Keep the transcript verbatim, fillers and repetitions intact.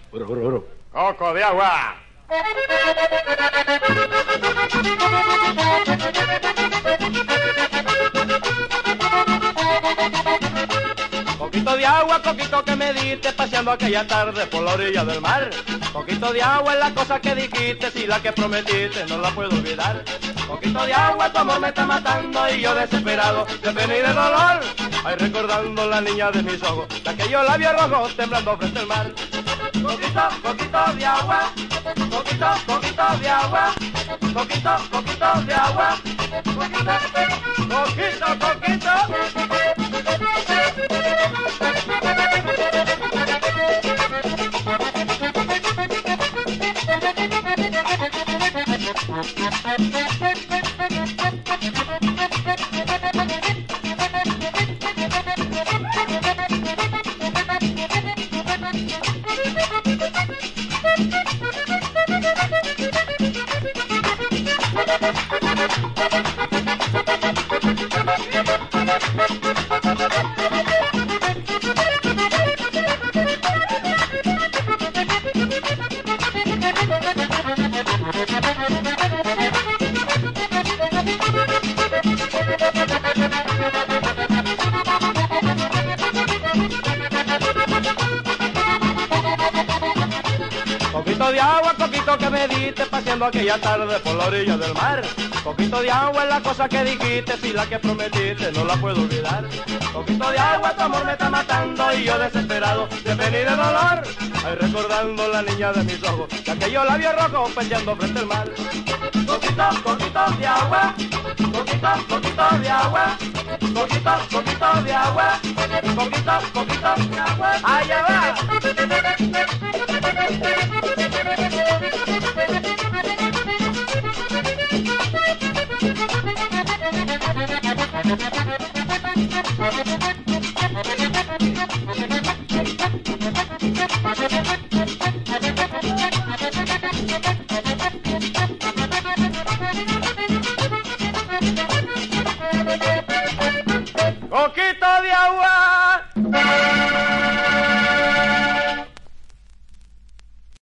Oro, oro, oro. Coco de agua. Coquito de agua, coquito que me diste paseando aquella tarde por la orilla del mar. Coquito de agua es la cosa que dijiste, si la que prometiste no la puedo olvidar. Coquito de agua, tu amor me está matando y yo desesperado de pena y de dolor. Ay, recordando la niña de mis ojos, de aquellos labios rojos temblando frente al mar. Coquito, coquito de agua, coquito, coquito de agua, coquito, coquito de agua, coquito, coquito, coquito. Coquito de agua, coquito que me diste paseando aquella tarde por la orilla del mar. Coquito de agua es la cosa que dijiste, si la que prometiste no la puedo olvidar. Coquito de agua, tu amor me está matando y yo desesperado de pena y de dolor. Ay, recordando la niña de mis ojos, de aquellos labios rojos peleando frente al mar. Coquito, coquito de agua, coquito, coquito de agua, coquito, coquito de agua, coquito, coquito de agua. Allá va. Coquito de agua.